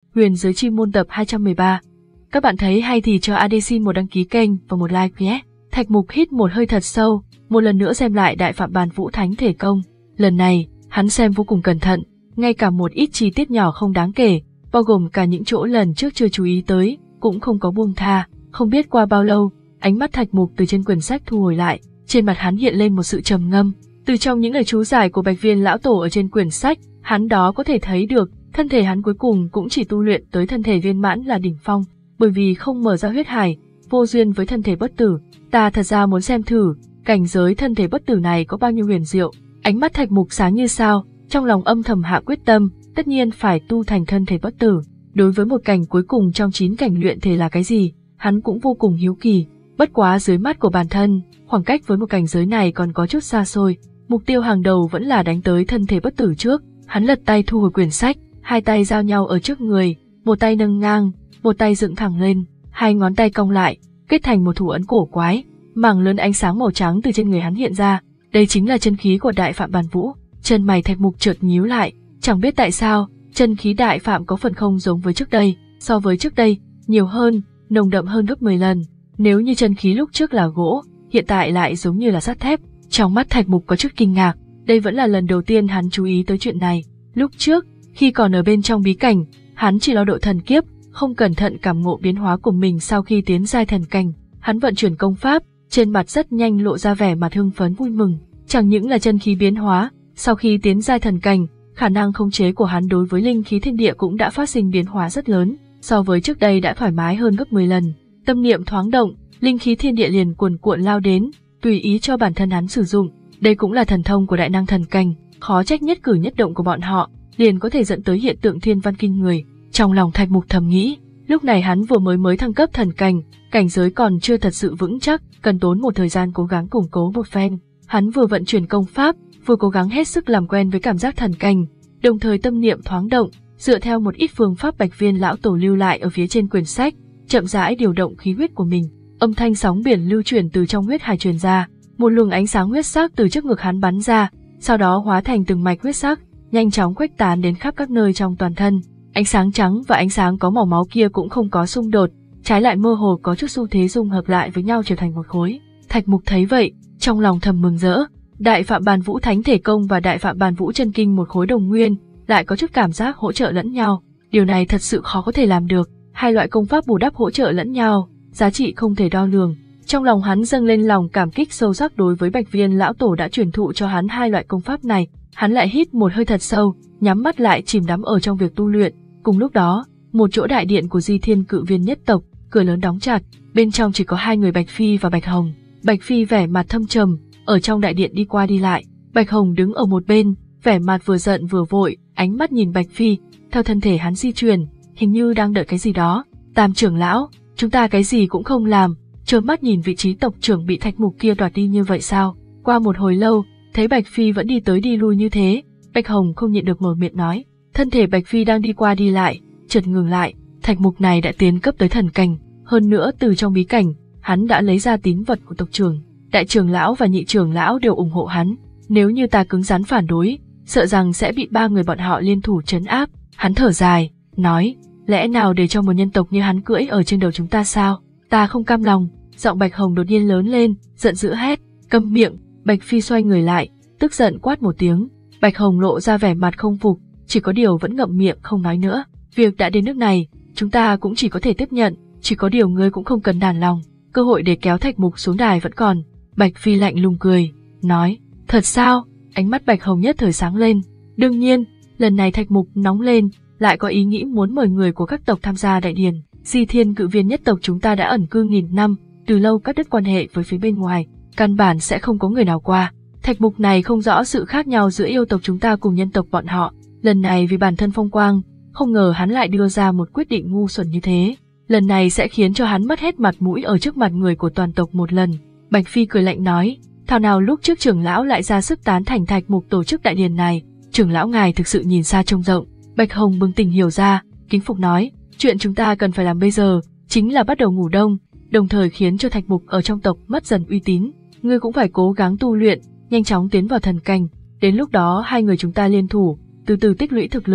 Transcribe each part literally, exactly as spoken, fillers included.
Huyền Giới Chi Môn tập hai trăm mười ba. Các bạn thấy hay thì cho a đê xin một đăng ký kênh và một like nhé. Thạch Mục hít một hơi thật sâu, một lần nữa xem lại Đại Phạm Bàn Vũ Thánh Thể Công. Lần này, hắn xem vô cùng cẩn thận, ngay cả một ít chi tiết nhỏ không đáng kể, bao gồm cả những chỗ lần trước chưa chú ý tới, cũng không có buông tha. Không biết qua bao lâu, ánh mắt Thạch Mục từ trên quyển sách thu hồi lại, trên mặt hắn hiện lên một sự trầm ngâm. Từ trong những lời chú giải của Bạch Viên lão tổ ở trên quyển sách, hắn đó có thể thấy được, thân thể hắn cuối cùng cũng chỉ tu luyện tới thân thể viên mãn là đỉnh phong, bởi vì không mở ra huyết hải, vô duyên với thân thể bất tử. Ta thật ra muốn xem thử, cảnh giới thân thể bất tử này có bao nhiêu huyền diệu. Ánh mắt Thạch Mục sáng như sao, trong lòng âm thầm hạ quyết tâm, tất nhiên phải tu thành thân thể bất tử. Đối với một cảnh cuối cùng trong chín cảnh luyện thể là cái gì, hắn cũng vô cùng hiếu kỳ. Bất quá dưới mắt của bản thân, khoảng cách với một cảnh giới này còn có chút xa xôi. Mục tiêu hàng đầu vẫn là đánh tới thân thể bất tử trước. Hắn lật tay thu hồi quyển sách, hai tay giao nhau ở trước người, một tay nâng ngang, một tay dựng thẳng lên, hai ngón tay cong lại, kết thành một thủ ấn cổ quái. Mảng lớn ánh sáng màu trắng từ trên người hắn hiện ra, đây chính là chân khí của Đại Phạm Bàn Vũ. Chân mày Thạch Mục chợt nhíu lại, chẳng biết tại sao, chân khí Đại Phạm có phần không giống với trước đây, so với trước đây, nhiều hơn, nồng đậm hơn gấp mười lần. Nếu như chân khí lúc trước là gỗ, hiện tại lại giống như là sắt thép. Trong mắt Thạch Mục có chút kinh ngạc, đây vẫn là lần đầu tiên hắn chú ý tới chuyện này. Lúc trước, khi còn ở bên trong bí cảnh, hắn chỉ lo độ thần kiếp, không cẩn thận cảm ngộ biến hóa của mình sau khi tiến giai thần cảnh. Hắn vận chuyển công pháp, trên mặt rất nhanh lộ ra vẻ mặt hưng phấn vui mừng. Chẳng những là chân khí biến hóa, sau khi tiến giai thần cảnh, khả năng khống chế của hắn đối với linh khí thiên địa cũng đã phát sinh biến hóa rất lớn, so với trước đây đã thoải mái hơn gấp mười lần. Tâm niệm thoáng động, linh khí thiên địa liền cuồn cuộn lao đến, tùy ý cho bản thân hắn sử dụng. Đây cũng là thần thông của đại năng thần cảnh, khó trách nhất cử nhất động của bọn họ liền có thể dẫn tới hiện tượng thiên văn kinh người. Trong lòng Thạch Mục thầm nghĩ, lúc này hắn vừa mới mới thăng cấp thần cảnh, cảnh giới còn chưa thật sự vững chắc, cần tốn một thời gian cố gắng củng cố một phen. Hắn vừa vận chuyển công pháp, vừa cố gắng hết sức làm quen với cảm giác thần cảnh, đồng thời tâm niệm thoáng động, dựa theo một ít phương pháp Bạch Viên lão tổ lưu lại ở phía trên quyển sách, chậm rãi điều động khí huyết của mình. Âm thanh sóng biển lưu chuyển từ trong huyết hải truyền ra, một luồng ánh sáng huyết sắc từ trước ngực hắn bắn ra, sau đó hóa thành từng mạch huyết sắc, nhanh chóng khuếch tán đến khắp các nơi trong toàn thân. Ánh sáng trắng và ánh sáng có màu máu kia cũng không có xung đột, trái lại mơ hồ có chút xu thế dung hợp lại với nhau trở thành một khối. Thạch Mục thấy vậy, trong lòng thầm mừng rỡ. Đại Phạm Bàn Vũ Thánh Thể Công và Đại Phạm Bàn Vũ Chân Kinh một khối đồng nguyên, lại có chút cảm giác hỗ trợ lẫn nhau. Điều này thật sự khó có thể làm được, hai loại công pháp bù đắp hỗ trợ lẫn nhau, giá trị không thể đo lường. Trong lòng hắn dâng lên lòng cảm kích sâu sắc đối với Bạch Viên lão tổ đã truyền thụ cho hắn hai loại công pháp này. Hắn lại hít một hơi thật sâu, nhắm mắt lại chìm đắm ở trong việc tu luyện. Cùng lúc đó, một chỗ đại điện của Di Thiên Cự Viên nhất tộc, cửa lớn đóng chặt, bên trong chỉ có hai người Bạch Phi và Bạch Hồng. Bạch Phi vẻ mặt thâm trầm, ở trong đại điện đi qua đi lại. Bạch Hồng đứng ở một bên, vẻ mặt vừa giận vừa vội, ánh mắt nhìn Bạch Phi, theo thân thể hắn di chuyển, hình như đang đợi cái gì đó. Tam trưởng lão, chúng ta cái gì cũng không làm, trơ mắt nhìn vị trí tộc trưởng bị Thạch Mục kia đoạt đi như vậy sao? Qua một hồi lâu, thấy Bạch Phi vẫn đi tới đi lui như thế, Bạch Hồng không nhịn được mở miệng nói. Thân thể Bạch Phi đang đi qua đi lại, chợt ngừng lại. Thạch Mục này đã tiến cấp tới thần cảnh, hơn nữa từ trong bí cảnh, hắn đã lấy ra tín vật của tộc trưởng. Đại trưởng lão và nhị trưởng lão đều ủng hộ hắn. Nếu như ta cứng rắn phản đối, sợ rằng sẽ bị ba người bọn họ liên thủ trấn áp. Hắn thở dài, nói, lẽ nào để cho một nhân tộc như hắn cưỡi ở trên đầu chúng ta sao? Ta không cam lòng. Giọng Bạch Hồng đột nhiên lớn lên, giận dữ hét, câm miệng. Bạch Phi xoay người lại, tức giận quát một tiếng. Bạch Hồng lộ ra vẻ mặt không phục, chỉ có điều vẫn ngậm miệng không nói nữa. Việc đã đến nước này, chúng ta cũng chỉ có thể tiếp nhận, chỉ có điều ngươi cũng không cần nản lòng, cơ hội để kéo Thạch Mục xuống đài vẫn còn. Bạch Phi lạnh lùng cười, nói, thật sao? Ánh mắt Bạch Hồng nhất thời sáng lên. Đương nhiên, lần này Thạch Mục nóng lên, lại có ý nghĩ muốn mời người của các tộc tham gia đại điển. Di Thiên Cự Viên nhất tộc chúng ta đã ẩn cư nghìn năm, từ lâu cắt đứt quan hệ với phía bên ngoài, căn bản sẽ không có người nào qua. Thạch Mục này không rõ sự khác nhau giữa yêu tộc chúng ta cùng nhân tộc bọn họ. Lần này vì bản thân phong quang, không ngờ hắn lại đưa ra một quyết định ngu xuẩn như thế. Lần này sẽ khiến cho hắn mất hết mặt mũi ở trước mặt người của toàn tộc một lần. Bạch Phi cười lạnh nói, thảo nào lúc trước trưởng lão lại ra sức tán thành Thạch Mục tổ chức đại điển này, trưởng lão ngài thực sự nhìn xa trông rộng. Bạch Hồng bừng tỉnh hiểu ra, kính phục nói, chuyện chúng ta cần phải làm bây giờ, chính là bắt đầu ngủ đông, đồng thời khiến cho Thạch Mục ở trong tộc mất dần uy tín. Ngươi cũng phải cố gắng tu luyện, nhanh chóng tiến vào thần cảnh, đến lúc đó hai người chúng ta liên thủ, từ từ tích lũy thực lực,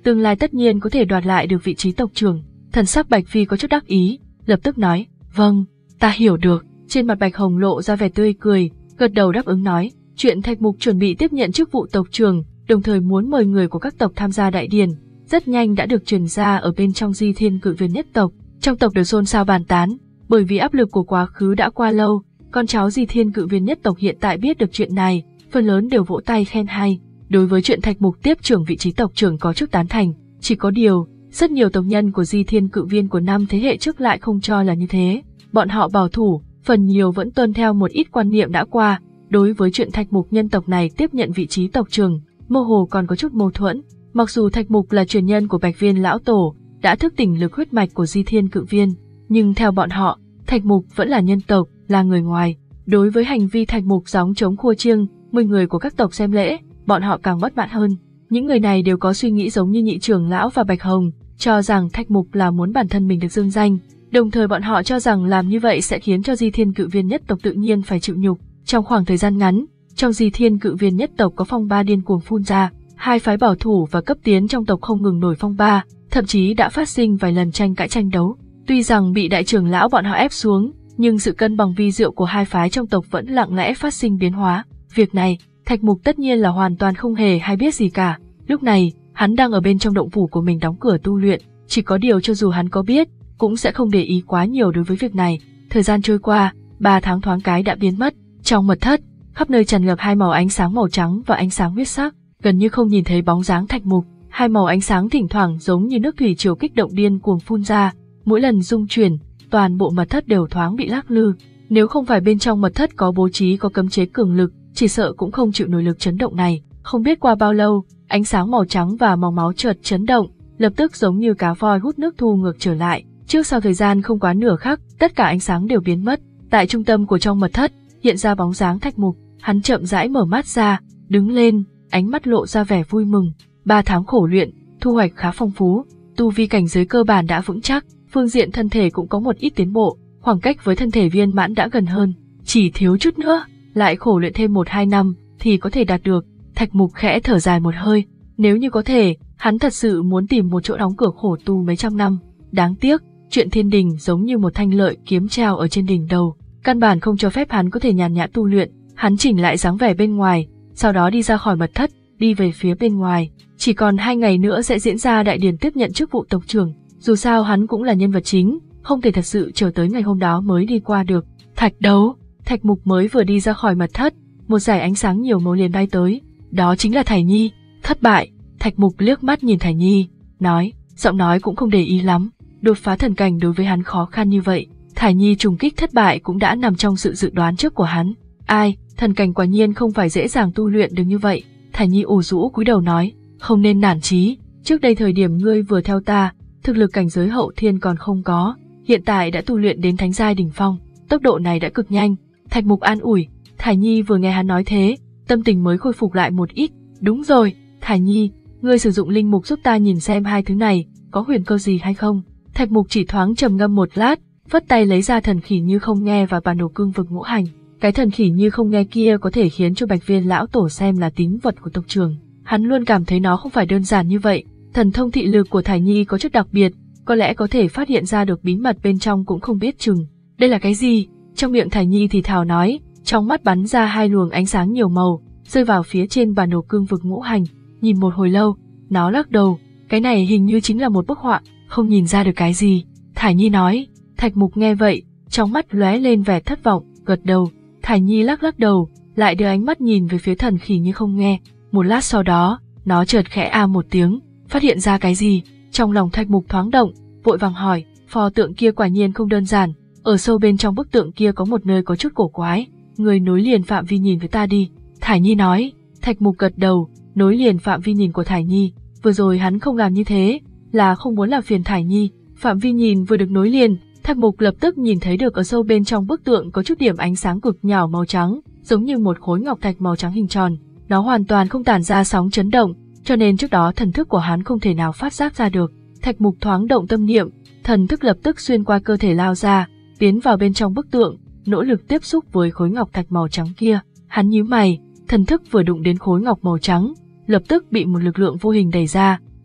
tương lai tất nhiên có thể đoạt lại được vị trí tộc trưởng. Thần sắc Bạch Phi có chút đắc ý, lập tức nói, vâng, ta hiểu được. Trên mặt Bạch Hồng lộ ra vẻ tươi cười, gật đầu đáp ứng nói, chuyện Thạch Mục chuẩn bị tiếp nhận chức vụ tộc trưởng, đồng thời muốn mời người của các tộc tham gia đại điển, rất nhanh đã được truyền ra ở bên trong Di Thiên Cự Viên nhất tộc. Trong tộc đều xôn xao bàn tán, bởi vì áp lực của quá khứ đã qua lâu, con cháu Di Thiên Cự Viên nhất tộc hiện tại biết được chuyện này, phần lớn đều vỗ tay khen hay. Đối với chuyện Thạch Mục tiếp trưởng vị trí tộc trưởng có chút tán thành, chỉ có điều, rất nhiều tộc nhân của Di Thiên Cự Viên của năm thế hệ trước lại không cho là như thế. Bọn họ bảo thủ, phần nhiều vẫn tuân theo một ít quan niệm đã qua, đối với chuyện Thạch Mục nhân tộc này tiếp nhận vị trí tộc trưởng, mơ hồ còn có chút mâu thuẫn. Mặc dù Thạch Mục là truyền nhân của Bạch Viên lão tổ, đã thức tỉnh lực huyết mạch của Di Thiên Cự Viên, nhưng theo bọn họ, Thạch Mục vẫn là nhân tộc, là người ngoài. Đối với hành vi Thạch Mục gióng trống khua chiêng, mười người của các tộc xem lễ, bọn họ càng bất mãn hơn. Những người này đều có suy nghĩ giống như nhị trưởng lão và Bạch Hồng, cho rằng Thạch Mục là muốn bản thân mình được dương danh, đồng thời bọn họ cho rằng làm như vậy sẽ khiến cho Di Thiên Cự Viên nhất tộc tự nhiên phải chịu nhục. Trong khoảng thời gian ngắn, trong Di Thiên Cự Viên nhất tộc có phong ba điên cuồng phun ra, hai phái bảo thủ và cấp tiến trong tộc không ngừng nổi phong ba, thậm chí đã phát sinh vài lần tranh cãi tranh đấu. Tuy rằng bị đại trưởng lão bọn họ ép xuống, nhưng sự cân bằng vi diệu của hai phái trong tộc vẫn lặng lẽ phát sinh biến hóa. Việc này, Thạch Mục tất nhiên là hoàn toàn không hề hay biết gì cả. Lúc này, hắn đang ở bên trong động phủ của mình đóng cửa tu luyện, chỉ có điều cho dù hắn có biết, cũng sẽ không để ý quá nhiều đối với việc này. Thời gian trôi qua, ba tháng thoáng cái đã biến mất. Trong mật thất, khắp nơi tràn ngập hai màu ánh sáng màu trắng và ánh sáng huyết sắc, gần như không nhìn thấy bóng dáng Thạch Mục. Hai màu ánh sáng thỉnh thoảng giống như nước thủy triều kích động điên cuồng phun ra, mỗi lần rung chuyển, toàn bộ mật thất đều thoáng bị lắc lư. Nếu không phải bên trong mật thất có bố trí có cấm chế cường lực, chỉ sợ cũng không chịu nổi lực chấn động này. Không biết qua bao lâu, ánh sáng màu trắng và màu máu chợt chấn động, lập tức giống như cá voi hút nước thu ngược trở lại. Trước sau thời gian không quá nửa khắc, tất cả ánh sáng đều biến mất. Tại trung tâm của trong mật thất, hiện ra bóng dáng Thạch Mục. Hắn chậm rãi mở mắt ra, đứng lên, ánh mắt lộ ra vẻ vui mừng. Ba tháng khổ luyện, thu hoạch khá phong phú, tu vi cảnh giới cơ bản đã vững chắc, phương diện thân thể cũng có một ít tiến bộ, khoảng cách với thân thể viên mãn đã gần hơn, chỉ thiếu chút nữa, lại khổ luyện thêm một hai năm thì có thể đạt được. Thạch Mục khẽ thở dài một hơi, nếu như có thể, hắn thật sự muốn tìm một chỗ đóng cửa khổ tu mấy trăm năm. Đáng tiếc, chuyện thiên đình giống như một thanh lợi kiếm treo ở trên đỉnh đầu, căn bản không cho phép hắn có thể nhàn nhã tu luyện. Hắn chỉnh lại dáng vẻ bên ngoài, sau đó đi ra khỏi mật thất, đi về phía bên ngoài. Chỉ còn hai ngày nữa sẽ diễn ra đại điển tiếp nhận chức vụ tộc trưởng. Dù sao hắn cũng là nhân vật chính, không thể thật sự chờ tới ngày hôm đó mới đi qua được. Thạch đấu, Thạch Mục mới vừa đi ra khỏi mật thất, một dải ánh sáng nhiều màu liền bay tới. Đó chính là Thải Nhi. Thất bại. Thạch Mục liếc mắt nhìn Thải Nhi, nói, giọng nói cũng không để ý lắm. Đột phá thần cảnh đối với hắn khó khăn như vậy, Thải Nhi trùng kích thất bại cũng đã nằm trong sự dự đoán trước của hắn. Ai, thần cảnh quả nhiên không phải dễ dàng tu luyện được như vậy. Thải Nhi ủ rũ cúi đầu nói, không nên nản chí. Trước đây thời điểm ngươi vừa theo ta, thực lực cảnh giới hậu thiên còn không có, hiện tại đã tu luyện đến thánh giai đỉnh phong, tốc độ này đã cực nhanh. Thạch Mục an ủi. Thải Nhi vừa nghe hắn nói thế, tâm tình mới khôi phục lại một ít. Đúng rồi, Thải Nhi, ngươi sử dụng linh mục giúp ta nhìn xem hai thứ này có huyền cơ gì hay không. Thạch Mục chỉ thoáng trầm ngâm một lát, phất tay lấy ra thần khỉ như không nghe và bản đồ cương vực ngũ hành. Cái thần khỉ như không nghe kia có thể khiến cho Bạch Viên lão tổ xem là tín vật của tộc trưởng. Hắn luôn cảm thấy nó không phải đơn giản như vậy. Thần thông thị lực của Thải Nhi có chút đặc biệt, có lẽ có thể phát hiện ra được bí mật bên trong cũng không biết chừng. Đây là cái gì? Trong miệng Thải Nhi thì thào nói, trong mắt bắn ra hai luồng ánh sáng nhiều màu, rơi vào phía trên bản đồ cương vực ngũ hành. Nhìn một hồi lâu, nó lắc đầu, cái này hình như chính là một bức họa, không nhìn ra được cái gì. Thải Nhi nói. Thạch Mục nghe vậy, trong mắt lóe lên vẻ thất vọng, gật đầu. Thải Nhi lắc lắc đầu, lại đưa ánh mắt nhìn về phía thần khỉ như không nghe. Một lát sau đó, nó chợt khẽ a một tiếng, phát hiện ra cái gì. Trong lòng Thạch Mục thoáng động, vội vàng hỏi, pho tượng kia quả nhiên không đơn giản. Ở sâu bên trong bức tượng kia có một nơi có chút cổ quái, người nối liền phạm vi nhìn với ta đi. Thải Nhi nói. Thạch Mục gật đầu, nối liền phạm vi nhìn của Thải Nhi. Vừa rồi hắn không làm như thế, là không muốn làm phiền Thải Nhi. Phạm vi nhìn vừa được nối liền, Thạch Mục lập tức nhìn thấy được ở sâu bên trong bức tượng có chút điểm ánh sáng cực nhỏ màu trắng, giống như một khối ngọc thạch màu trắng hình tròn. Nó hoàn toàn không tản ra sóng chấn động, cho nên trước đó thần thức của hắn không thể nào phát giác ra được. Thạch Mục thoáng động tâm niệm, thần thức lập tức xuyên qua cơ thể lao ra, tiến vào bên trong bức tượng, nỗ lực tiếp xúc với khối ngọc thạch màu trắng kia. Hắn nhíu mày, thần thức vừa đụng đến khối ngọc màu trắng, lập tức bị một lực lượng vô hình đẩy ra,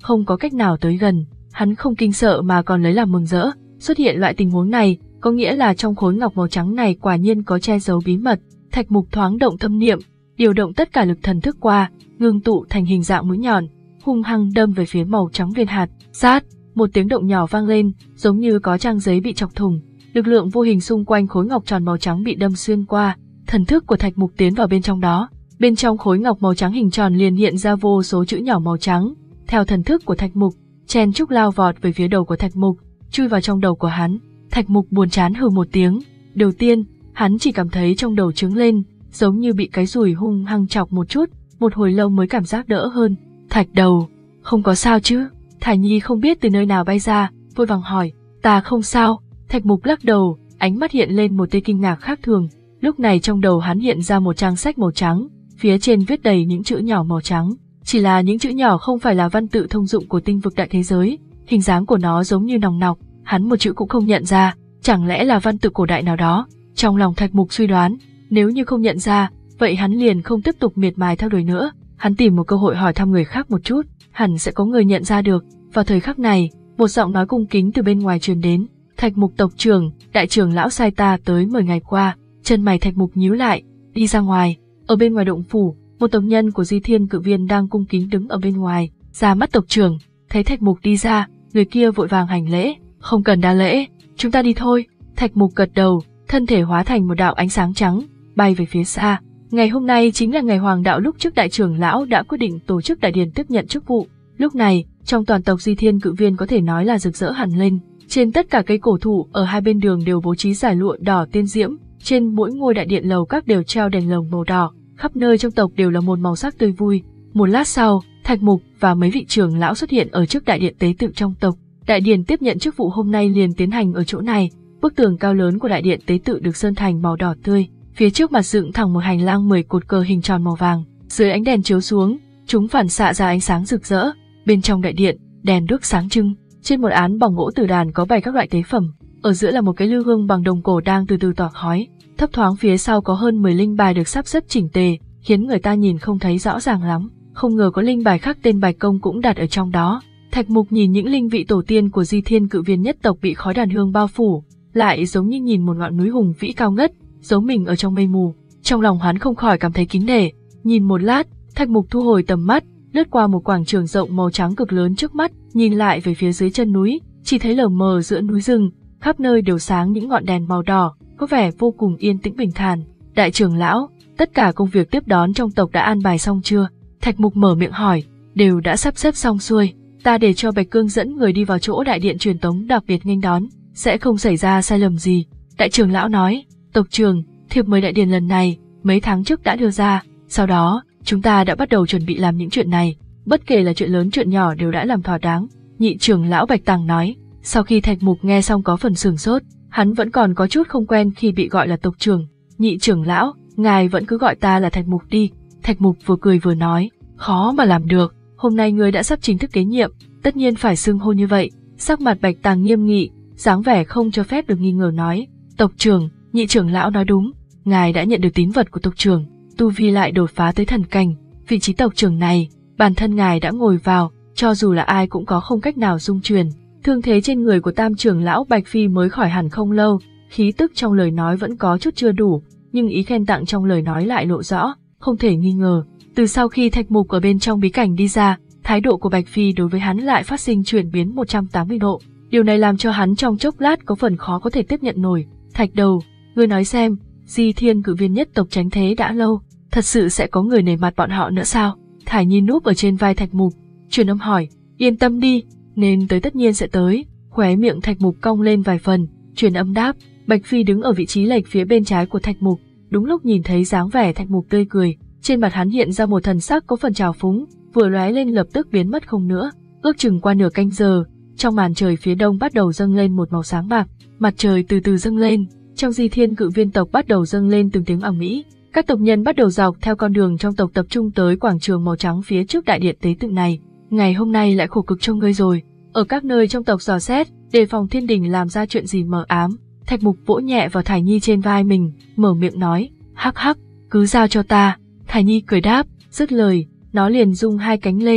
không có cách nào tới gần. Hắn không kinh sợ mà còn lấy làm mừng rỡ. Xuất hiện loại tình huống này, có nghĩa là trong khối ngọc màu trắng này quả nhiên có che giấu bí mật. Thạch Mục thoáng động tâm niệm, điều động tất cả lực thần thức qua, ngưng tụ thành hình dạng mũi nhọn, hung hăng đâm về phía màu trắng viên hạt. Sát, một tiếng động nhỏ vang lên, giống như có trang giấy bị chọc thủng. Lực lượng vô hình xung quanh khối ngọc tròn màu trắng bị đâm xuyên qua, thần thức của Thạch Mục tiến vào bên trong đó. Bên trong khối ngọc màu trắng hình tròn liền hiện ra vô số chữ nhỏ màu trắng. Theo thần thức của Thạch Mục, chen chúc lao vọt về phía đầu của Thạch Mục, chui vào trong đầu của hắn. Thạch Mục buồn chán hừ một tiếng. Đầu tiên, hắn chỉ cảm thấy trong đầu trướng lên, giống như bị cái dùi hung hăng chọc một chút, một hồi lâu mới cảm giác đỡ hơn. Thạch đầu, không có sao chứ? Thải Nhi không biết từ nơi nào bay ra, vội vàng hỏi. Ta không sao. Thạch Mục lắc đầu, ánh mắt hiện lên một tia kinh ngạc khác thường. Lúc này trong đầu hắn hiện ra một trang sách màu trắng, phía trên viết đầy những chữ nhỏ màu trắng. Chỉ là những chữ nhỏ không phải là văn tự thông dụng của tinh vực đại thế giới, hình dáng của nó giống như nòng nọc, hắn một chữ cũng không nhận ra, chẳng lẽ là văn tự cổ đại nào đó? Trong lòng Thạch Mục suy đoán, nếu như không nhận ra, vậy hắn liền không tiếp tục miệt mài theo đuổi nữa. Hắn tìm một cơ hội hỏi thăm người khác một chút, hẳn sẽ có người nhận ra được. Vào thời khắc này, một giọng nói cung kính từ bên ngoài truyền đến. Thạch Mục tộc trưởng, đại trưởng lão sai ta tới mười ngày qua. Chân mày Thạch Mục nhíu lại, đi ra ngoài. Ở bên ngoài động phủ, một tộc nhân của Di Thiên Cự Viên đang cung kính đứng ở bên ngoài. Ra mắt tộc trưởng, thấy Thạch Mục đi ra, người kia vội vàng hành lễ. Không cần đa lễ, chúng ta đi thôi. Thạch Mục gật đầu, thân thể hóa thành một đạo ánh sáng trắng, bay về phía xa. Ngày hôm nay chính là ngày hoàng đạo lúc trước đại trưởng lão đã quyết định tổ chức đại điển tiếp nhận chức vụ. Lúc này, trong toàn tộc Di Thiên Cự Viên có thể nói là rực rỡ hẳn lên. Trên tất cả cây cổ thụ ở hai bên đường đều bố trí dải lụa đỏ tiên diễm, trên mỗi ngôi đại điện lầu các đều treo đèn lồng màu đỏ, khắp nơi trong tộc đều là một màu sắc tươi vui. Một lát sau, Thạch Mục và mấy vị trưởng lão xuất hiện ở trước đại điện tế tự trong tộc. Đại điển tiếp nhận chức vụ hôm nay liền tiến hành ở chỗ này. Bức tường cao lớn của đại điện tế tự được sơn thành màu đỏ tươi, phía trước mặt dựng thẳng một hành lang mười cột cờ hình tròn màu vàng. Dưới ánh đèn chiếu xuống, chúng phản xạ ra ánh sáng rực rỡ. Bên trong đại điện, đèn đuốc sáng trưng. Trên một án bằng gỗ tử đàn có bày các loại tế phẩm. Ở giữa là một cái lư hương bằng đồng cổ đang từ từ tỏa khói. Thấp thoáng phía sau có hơn mười linh bài được sắp xếp chỉnh tề, khiến người ta nhìn không thấy rõ ràng lắm. Không ngờ có linh bài khắc tên Bạch Công cũng đặt ở trong đó. Thạch Mục nhìn những linh vị tổ tiên của Di Thiên Cự Viên nhất tộc bị khói đàn hương bao phủ, lại giống như nhìn một ngọn núi hùng vĩ cao ngất, giấu mình ở trong mây mù. Trong lòng hắn không khỏi cảm thấy kính nể. Nhìn một lát, Thạch Mục thu hồi tầm mắt, lướt qua một quảng trường rộng màu trắng cực lớn trước mắt, nhìn lại về phía dưới chân núi, chỉ thấy lờ mờ giữa núi rừng, khắp nơi đều sáng những ngọn đèn màu đỏ, có vẻ vô cùng yên tĩnh bình thản. Đại trưởng lão, tất cả công việc tiếp đón trong tộc đã an bài xong chưa? Thạch Mục mở miệng hỏi. Đều đã sắp xếp xong xuôi, ta để cho Bạch Cương dẫn người đi vào chỗ đại điện truyền tống đặc biệt nghênh đón, sẽ không xảy ra sai lầm gì. Đại trưởng lão nói. Tộc trưởng, thiệp mời đại điển lần này mấy tháng trước đã đưa ra, sau đó chúng ta đã bắt đầu chuẩn bị làm những chuyện này, bất kể là chuyện lớn chuyện nhỏ đều đã làm thỏa đáng. Nhị trưởng lão Bạch Tằng nói. Sau khi Thạch Mục nghe xong có phần sửng sốt, hắn vẫn còn có chút không quen khi bị gọi là tộc trưởng. Nhị trưởng lão, ngài vẫn cứ gọi ta là Thạch Mục đi. Thạch Mục vừa cười vừa nói. Khó mà làm được, hôm nay ngươi đã sắp chính thức kế nhiệm, tất nhiên phải xưng hô như vậy. Sắc mặt Bạch Tằng nghiêm nghị, dáng vẻ không cho phép được nghi ngờ nói. Tộc trưởng, nhị trưởng lão nói đúng, ngài đã nhận được tín vật của tộc trưởng, tu vi lại đột phá tới thần cảnh, vị trí tộc trưởng này, bản thân ngài đã ngồi vào, cho dù là ai cũng có không cách nào dung truyền. Thương thế trên người của tam trưởng lão Bạch Phi mới khỏi hẳn không lâu, khí tức trong lời nói vẫn có chút chưa đủ, nhưng ý khen tặng trong lời nói lại lộ rõ, không thể nghi ngờ. Từ sau khi Thạch Mục ở bên trong bí cảnh đi ra, thái độ của Bạch Phi đối với hắn lại phát sinh chuyển biến một trăm tám mươi độ. Điều này làm cho hắn trong chốc lát có phần khó có thể tiếp nhận nổi. Thạch đầu, ngươi nói xem, Di Thiên Cự Viên nhất tộc tránh thế đã lâu, thật sự sẽ có người nể mặt bọn họ nữa sao? Thải Nhi núp ở trên vai Thạch Mục, truyền âm hỏi. Yên tâm đi, nên tới tất nhiên sẽ tới. Khóe miệng Thạch Mục cong lên vài phần, truyền âm đáp. Bạch Phi đứng ở vị trí lệch phía bên trái của Thạch Mục, đúng lúc nhìn thấy dáng vẻ Thạch Mục tươi cười, trên mặt hắn hiện ra một thần sắc có phần trào phúng, vừa lóe lên lập tức biến mất không nữa. Ước chừng qua nửa canh giờ, trong màn trời phía đông bắt đầu dâng lên một màu sáng bạc, mặt trời từ từ dâng lên, trong Di Thiên Cự Viên tộc bắt đầu dâng lên từng tiếng ầm ĩ. Các tộc nhân bắt đầu dọc theo con đường trong tộc tập trung tới quảng trường màu trắng phía trước đại điện tế tự này. Ngày hôm nay lại khổ cực cho ngươi rồi. Ở các nơi trong tộc dò xét, đề phòng thiên đình làm ra chuyện gì mờ ám. Thạch Mục vỗ nhẹ vào Thải Nhi trên vai mình, mở miệng nói, hắc hắc, cứ giao cho ta. Thải Nhi cười đáp, dứt lời, nó liền rung hai cánh lên,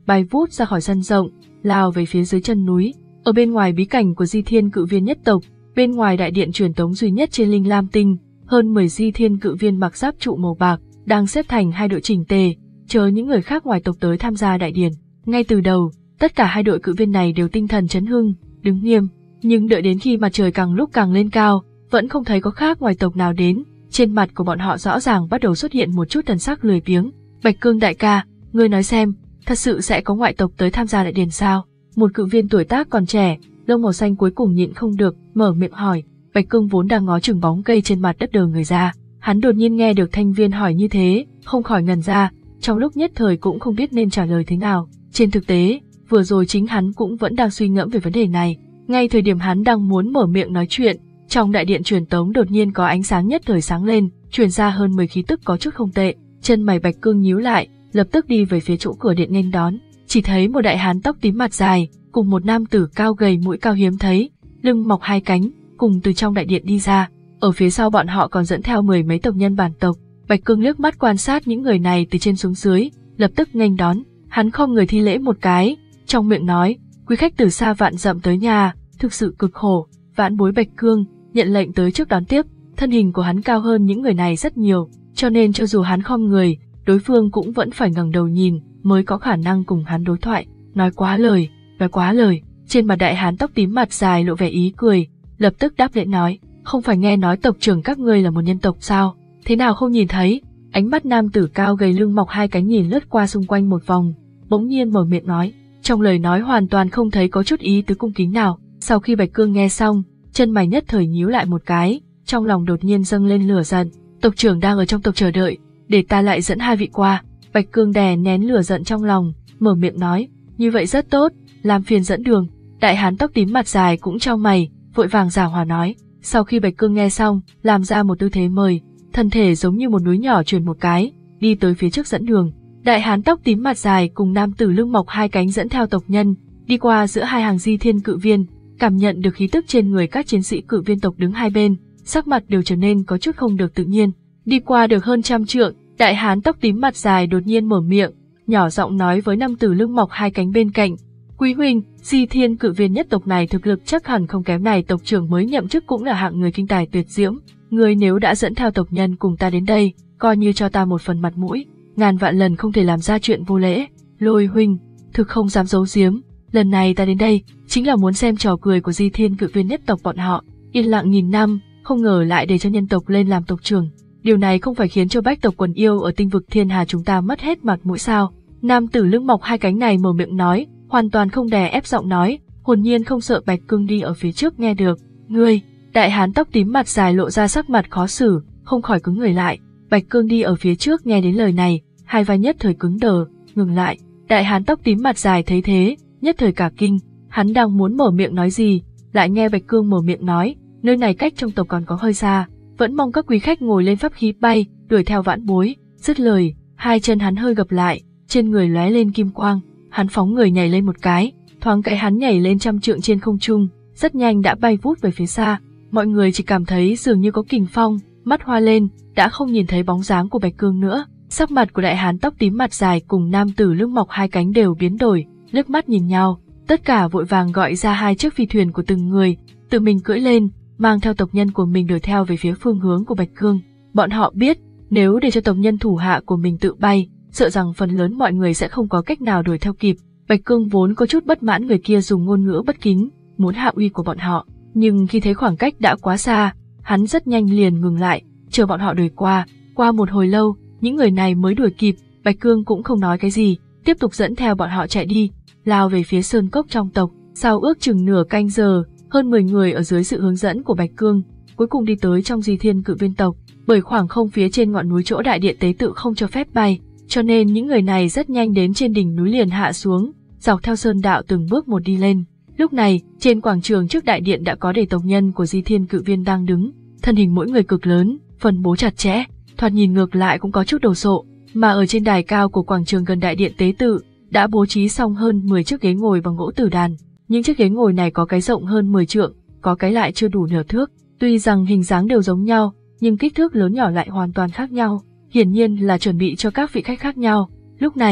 bay vút ra khỏi sân rộng, lao về phía dưới chân núi. Ở bên ngoài bí cảnh của Di Thiên Cự Viên nhất tộc, bên ngoài đại điện truyền tống duy nhất trên Linh Lam Tinh, hơn mười Di Thiên Cự Viên mặc giáp trụ màu bạc, đang xếp thành hai đội chỉnh tề, chờ những người khác ngoài tộc tới tham gia đại điện. Ngay từ đầu, tất cả hai đội cự viên này đều tinh thần chấn hưng, đứng nghiêm, nhưng đợi đến khi mặt trời càng lúc càng lên cao, vẫn không thấy có khác ngoài tộc nào đến, trên mặt của bọn họ rõ ràng bắt đầu xuất hiện một chút thần sắc lười biếng. Bạch Cương đại ca, ngươi nói xem, thật sự sẽ có ngoại tộc tới tham gia đại điện sao? Một cự viên tuổi tác còn trẻ, lông màu xanh cuối cùng nhịn không được, mở miệng hỏi. Bạch Cương vốn đang ngó chừng bóng cây trên mặt đất đờ người ra, hắn đột nhiên nghe được thanh viên hỏi như thế, không khỏi ngẩn ra, trong lúc nhất thời cũng không biết nên trả lời thế nào. Trên thực tế, vừa rồi chính hắn cũng vẫn đang suy ngẫm về vấn đề này. Ngay thời điểm hắn đang muốn mở miệng nói chuyện, trong đại điện truyền tống đột nhiên có ánh sáng nhất thời sáng lên, truyền ra hơn mười khí tức có chút không tệ. Chân mày Bạch Cương nhíu lại, lập tức đi về phía chỗ cửa điện nghênh đón. Chỉ thấy một đại hán tóc tím mặt dài, cùng một nam tử cao gầy mũi cao hiếm thấy, lưng mọc hai cánh, cùng từ trong đại điện đi ra. Ở phía sau bọn họ còn dẫn theo mười mấy tộc nhân bản tộc. Bạch Cương liếc mắt quan sát những người này từ trên xuống dưới, lập tức nghênh đón. Hắn không người thi lễ một cái, trong miệng nói, quý khách từ xa vạn dặm tới nhà, thực sự cực khổ. Vãn bối Bạch Cương nhận lệnh tới trước đón tiếp. Thân hình của hắn cao hơn những người này rất nhiều, cho nên cho dù hắn khom người, đối phương cũng vẫn phải ngẩng đầu nhìn, mới có khả năng cùng hắn đối thoại. Nói quá lời, nói quá lời. Trên mặt đại hán tóc tím mặt dài lộ vẻ ý cười, lập tức đáp lễ nói, không phải nghe nói tộc trưởng các ngươi là một nhân tộc sao? Thế nào không nhìn thấy? Ánh mắt nam tử cao gầy lưng mọc hai cánh nhìn lướt qua xung quanh một vòng, bỗng nhiên mở miệng nói, trong lời nói hoàn toàn không thấy có chút ý tứ cung kính nào. Sau khi Bạch Cương nghe xong, chân mày nhất thời nhíu lại một cái, trong lòng đột nhiên dâng lên lửa giận. Tộc trưởng đang ở trong tộc chờ đợi, để ta lại dẫn hai vị qua. Bạch Cương đè nén lửa giận trong lòng, mở miệng nói, như vậy rất tốt, làm phiền dẫn đường. Đại hán tóc tím mặt dài cũng chau mày, vội vàng giảng hòa nói. Sau khi Bạch Cương nghe xong, làm ra một tư thế mời, thân thể giống như một núi nhỏ chuyển một cái, đi tới phía trước dẫn đường. Đại hán tóc tím mặt dài cùng nam tử lưng mọc hai cánh dẫn theo tộc nhân, đi qua giữa hai hàng Di Thiên Cự Viên, cảm nhận được khí tức trên người các chiến sĩ cự viên tộc đứng hai bên, sắc mặt đều trở nên có chút không được tự nhiên. Đi qua được hơn trăm trượng, đại hán tóc tím mặt dài đột nhiên mở miệng, nhỏ giọng nói với nam tử lưng mọc hai cánh bên cạnh, quý huynh, Di Thiên Cự Viên nhất tộc này thực lực chắc hẳn không kém này tộc trưởng mới nhậm chức cũng là hạng người kinh tài tuyệt diễm. Người nếu đã dẫn theo tộc nhân cùng ta đến đây, coi như cho ta một phần mặt mũi, ngàn vạn lần không thể làm ra chuyện vô lễ. Lôi huynh, thực không dám giấu giếm, lần này ta đến đây chính là muốn xem trò cười của Di Thiên Cự Viên nhất tộc bọn họ. Yên lặng nghìn năm, không ngờ lại để cho nhân tộc lên làm tộc trưởng. Điều này không phải khiến cho bách tộc quần yêu ở tinh vực thiên hà chúng ta mất hết mặt mũi sao? Nam tử lưng mọc hai cánh này mở miệng nói, hoàn toàn không đè ép giọng nói, hồn nhiên không sợ Bạch Cương đi ở phía trước nghe được. Ngươi, đại hán tóc tím mặt dài lộ ra sắc mặt khó xử, không khỏi cứng người lại. Bạch Cương đi ở phía trước nghe đến lời này, hai vai nhất thời cứng đờ, ngừng lại. Đại hán tóc tím mặt dài thấy thế, nhất thời cả kinh, hắn đang muốn mở miệng nói gì, lại nghe Bạch Cương mở miệng nói, nơi này cách trong tộc còn có hơi xa, vẫn mong các quý khách ngồi lên pháp khí bay, đuổi theo vãn bối. Dứt lời, hai chân hắn hơi gập lại, trên người lóe lên kim quang, hắn phóng người nhảy lên một cái, thoáng cái hắn nhảy lên trăm trượng trên không trung, rất nhanh đã bay vút về phía xa. Mọi người chỉ cảm thấy dường như có kình phong, mắt hoa lên, đã không nhìn thấy bóng dáng của Bạch Cương nữa. Sắc mặt của đại hán tóc tím mặt dài cùng nam tử lưng mọc hai cánh đều biến đổi, liếc mắt nhìn nhau, tất cả vội vàng gọi ra hai chiếc phi thuyền của từng người, tự mình cưỡi lên, mang theo tộc nhân của mình đuổi theo về phía phương hướng của Bạch Cương. Bọn họ biết, nếu để cho tộc nhân thủ hạ của mình tự bay, sợ rằng phần lớn mọi người sẽ không có cách nào đuổi theo kịp. Bạch Cương vốn có chút bất mãn người kia dùng ngôn ngữ bất kính, muốn hạ uy của bọn họ, nhưng khi thấy khoảng cách đã quá xa, hắn rất nhanh liền ngừng lại, chờ bọn họ đuổi qua. Qua một hồi lâu, những người này mới đuổi kịp, Bạch Cương cũng không nói cái gì, tiếp tục dẫn theo bọn họ chạy đi, lao về phía sơn cốc trong tộc. Sau ước chừng nửa canh giờ, hơn mười người ở dưới sự hướng dẫn của Bạch Cương, cuối cùng đi tới trong Di Thiên Cự Viên tộc. Bởi khoảng không phía trên ngọn núi chỗ đại điện tế tự không cho phép bay, cho nên những người này rất nhanh đến trên đỉnh núi liền hạ xuống, dọc theo sơn đạo từng bước một đi lên. Lúc này, trên quảng trường trước đại điện đã có đầy tộc nhân của Di Thiên Cự Viên đang đứng, thân hình mỗi người cực lớn, phân bố chặt chẽ, thoạt nhìn ngược lại cũng có chút đồ sộ, mà ở trên đài cao của quảng trường gần đại điện tế tự, đã bố trí xong hơn mười chiếc ghế ngồi bằng gỗ tử đàn. Những chiếc ghế ngồi này có cái rộng hơn mười trượng, có cái lại chưa đủ nửa thước. Tuy rằng hình dáng đều giống nhau, nhưng kích thước lớn nhỏ lại hoàn toàn khác nhau, hiển nhiên là chuẩn bị cho các vị khách khác nhau. Lúc này,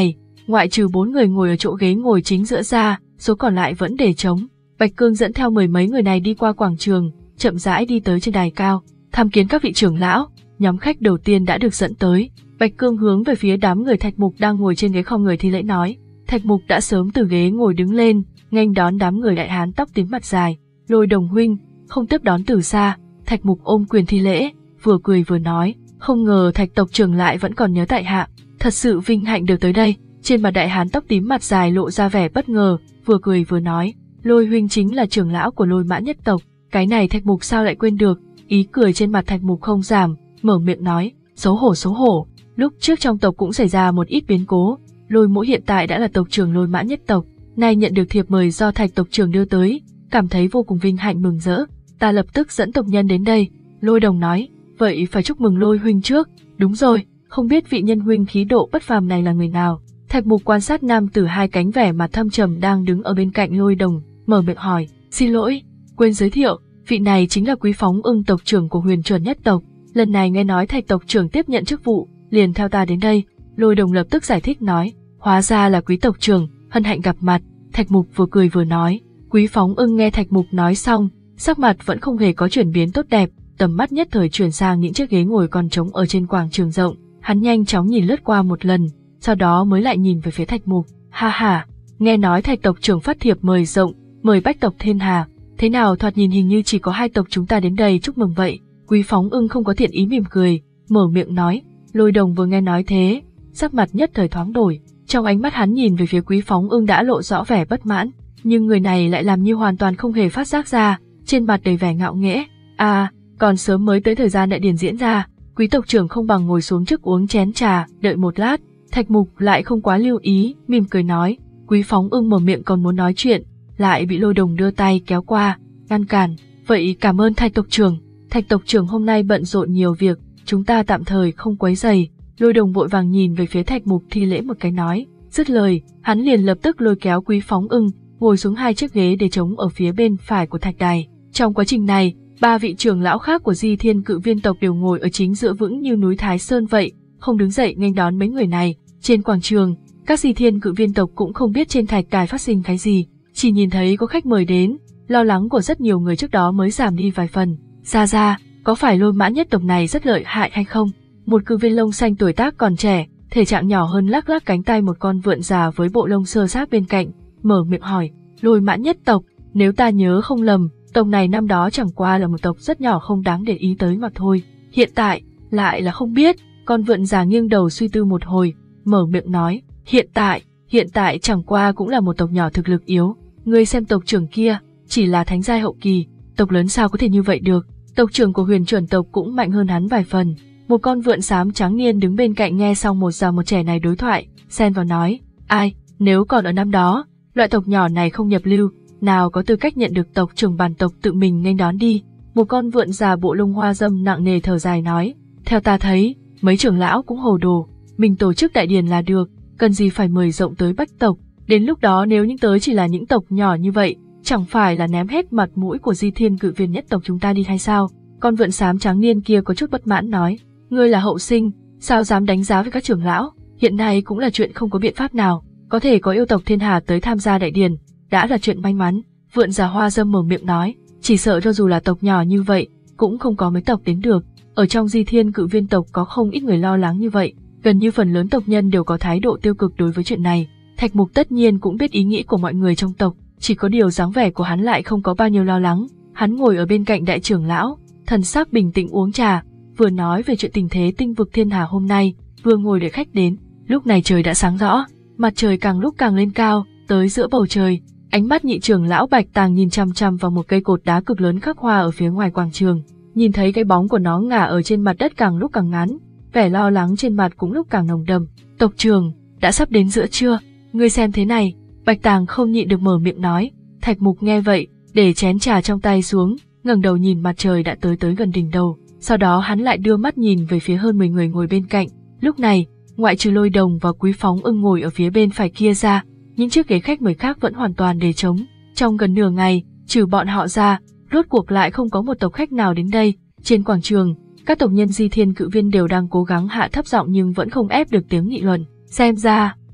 ngoại trừ bốn người ngồi ở chỗ ghế ngồi chính giữa ra, số còn lại vẫn để trống. Bạch Cương dẫn theo mười mấy người này đi qua quảng trường, chậm rãi đi tới trên đài cao, tham kiến các vị trưởng lão. Nhóm khách đầu tiên đã được dẫn tới. Bạch Cương hướng về phía đám người Thạch Mục đang ngồi trên ghế khom người thi lễ nói. Thạch Mục đã sớm từ ghế ngồi đứng lên, nghênh đón đám người đại hán tóc tím mặt dài. Lôi Đồng huynh, không tiếp đón từ xa. Thạch Mục ôm quyền thi lễ, vừa cười vừa nói, không ngờ Thạch tộc trưởng lại vẫn còn nhớ tại hạ, thật sự vinh hạnh được tới đây. Trên mặt đại hán tóc tím mặt dài lộ ra vẻ bất ngờ, vừa cười vừa nói, Lôi huynh chính là trưởng lão của Lôi Mã nhất tộc. Cái này Thạch Mục sao lại quên được? Ý cười trên mặt Thạch Mục không giảm, mở miệng nói, xấu hổ xấu hổ. Lúc trước trong tộc cũng xảy ra một ít biến cố, Lôi Mỗ hiện tại đã là tộc trưởng Lôi Mã nhất tộc, nay nhận được thiệp mời do Thạch tộc trưởng đưa tới, cảm thấy vô cùng vinh hạnh mừng rỡ. Ta lập tức dẫn tộc nhân đến đây. Lôi Đồng nói, vậy phải chúc mừng Lôi huynh trước. Đúng rồi, không biết vị nhân huynh khí độ bất phàm này là người nào? Thạch Mục quan sát nam tử hai cánh vẻ mặt thâm trầm đang đứng ở bên cạnh Lôi Đồng, mở miệng hỏi, xin lỗi, quên giới thiệu, vị này chính là Quý Phóng Ưng tộc trưởng của Huyền Chuẩn nhất tộc. Lần này nghe nói Thạch tộc trưởng tiếp nhận chức vụ, liền theo ta đến đây. Lôi Đồng lập tức giải thích nói, hóa ra là Quý tộc trưởng, hân hạnh gặp mặt. Thạch Mục vừa cười vừa nói. Quý Phóng Ưng nghe Thạch Mục nói xong, sắc mặt vẫn không hề có chuyển biến tốt đẹp, tầm mắt nhất thời chuyển sang những chiếc ghế ngồi còn trống ở trên quảng trường rộng. Hắn nhanh chóng nhìn lướt qua một lần, sau đó mới lại nhìn về phía Thạch Mục. Ha ha, nghe nói Thạch tộc trưởng phát thiệp mời rộng, mời bách tộc thiên hà. Thế nào thoạt nhìn hình như chỉ có hai tộc chúng ta đến đây chúc mừng vậy. Quý Phóng Ưng không có thiện ý mỉm cười, mở miệng nói. Lôi Đồng vừa nghe nói thế, sắc mặt nhất thời thoáng đổi, trong ánh mắt hắn nhìn về phía Quý Phóng Ưng đã lộ rõ vẻ bất mãn, nhưng người này lại làm như hoàn toàn không hề phát giác ra, trên mặt đầy vẻ ngạo nghễ. À, còn sớm mới tới thời gian đại điển diễn ra, Quý tộc trưởng không bằng ngồi xuống trước uống chén trà, đợi một lát. Thạch Mục lại không quá lưu ý, mỉm cười nói. Quý Phóng Ưng mở miệng còn muốn nói chuyện, lại bị Lôi Đồng đưa tay kéo qua, ngăn cản. Vậy cảm ơn Thạch tộc trưởng, Thạch tộc trưởng hôm nay bận rộn nhiều việc, chúng ta tạm thời không quấy rầy. Lôi Đồng vội vàng nhìn về phía Thạch Mục thi lễ một cái nói. Dứt lời, hắn liền lập tức lôi kéo Quý Phóng Ưng, ngồi xuống hai chiếc ghế để trống ở phía bên phải của thạch đài. Trong quá trình này, ba vị trưởng lão khác của Di Thiên Cự Viên tộc đều ngồi ở chính giữa vững như núi Thái Sơn vậy, không đứng dậy nghênh đón mấy người này. Trên quảng trường, các Di Thiên Cự Viên tộc cũng không biết trên thạch đài phát sinh cái gì, chỉ nhìn thấy có khách mời đến, lo lắng của rất nhiều người trước đó mới giảm đi vài phần. Ra ra, có phải Lôi Mã nhất tộc này rất lợi hại hay không? Một cự viên lông xanh tuổi tác còn trẻ, thể trạng nhỏ hơn lắc lắc cánh tay một con vượn già với bộ lông xơ xác bên cạnh, mở miệng hỏi. Lôi Mã nhất tộc, nếu ta nhớ không lầm, tộc này năm đó chẳng qua là một tộc rất nhỏ không đáng để ý tới mà thôi. Hiện tại, lại là không biết. Con vượn già nghiêng đầu suy tư một hồi, mở miệng nói. Hiện tại, hiện tại chẳng qua cũng là một tộc nhỏ thực lực yếu. Ngươi xem tộc trưởng kia, chỉ là thánh giai hậu kỳ, tộc lớn sao có thể như vậy được. Tộc trưởng của Huyền Chuẩn tộc cũng mạnh hơn hắn vài phần. Một con vượn xám trắng niên đứng bên cạnh nghe xong một già một trẻ này đối thoại, xen vào nói. Ai, nếu còn ở năm đó, loại tộc nhỏ này không nhập lưu, nào có tư cách nhận được tộc trưởng bản tộc tự mình nghênh đón đi. Một con vượn già bộ lông hoa dâm nặng nề thở dài nói. Theo ta thấy, mấy trưởng lão cũng hồ đồ, mình tổ chức đại điển là được, cần gì phải mời rộng tới bách tộc. Đến lúc đó nếu những tới chỉ là những tộc nhỏ như vậy, chẳng phải là ném hết mặt mũi của Di Thiên Cự Viên nhất tộc chúng ta đi hay sao? Con vượn xám trắng niên kia có chút bất mãn nói. Ngươi là hậu sinh, sao dám đánh giá với các trưởng lão? Hiện nay cũng là chuyện không có biện pháp nào, có thể có yêu tộc thiên hà tới tham gia đại điển, đã là chuyện may mắn. Vượn già hoa dâm mở miệng nói, chỉ sợ cho dù là tộc nhỏ như vậy, cũng không có mấy tộc đến được. Ở trong Di Thiên Cự Viên tộc có không ít người lo lắng như vậy, gần như phần lớn tộc nhân đều có thái độ tiêu cực đối với chuyện này. Thạch Mục tất nhiên cũng biết ý nghĩ của mọi người trong tộc, chỉ có điều dáng vẻ của hắn lại không có bao nhiêu lo lắng. Hắn ngồi ở bên cạnh đại trưởng lão, thần sắc bình tĩnh uống trà, vừa nói về chuyện tình thế tinh vực thiên hà hôm nay, vừa ngồi đợi khách đến. Lúc này trời đã sáng rõ, mặt trời càng lúc càng lên cao, tới giữa bầu trời. Ánh mắt nhị trưởng lão Bạch Tàng nhìn chăm chăm vào một cây cột đá cực lớn khắc hoa ở phía ngoài quảng trường, nhìn thấy cái bóng của nó ngả ở trên mặt đất càng lúc càng ngắn, vẻ lo lắng trên mặt cũng lúc càng nồng đậm. Tộc trưởng, đã sắp đến giữa trưa, ngươi xem thế này. Bạch Tàng không nhịn được mở miệng nói. Thạch Mục nghe vậy, để chén trà trong tay xuống, ngẩng đầu nhìn mặt trời đã tới tới gần đỉnh đầu, sau đó hắn lại đưa mắt nhìn về phía hơn mười người ngồi bên cạnh. Lúc này, ngoại trừ Lôi Đồng và Quý Phóng Ưng ngồi ở phía bên phải kia ra, những chiếc ghế khách mời khác vẫn hoàn toàn để trống. Trong gần nửa ngày, trừ bọn họ ra, rốt cuộc lại không có một tộc khách nào đến đây. Trên quảng trường, các tộc nhân Di Thiên Cự Viên đều đang cố gắng hạ thấp giọng nhưng vẫn không ép được tiếng nghị luận. Xem ra,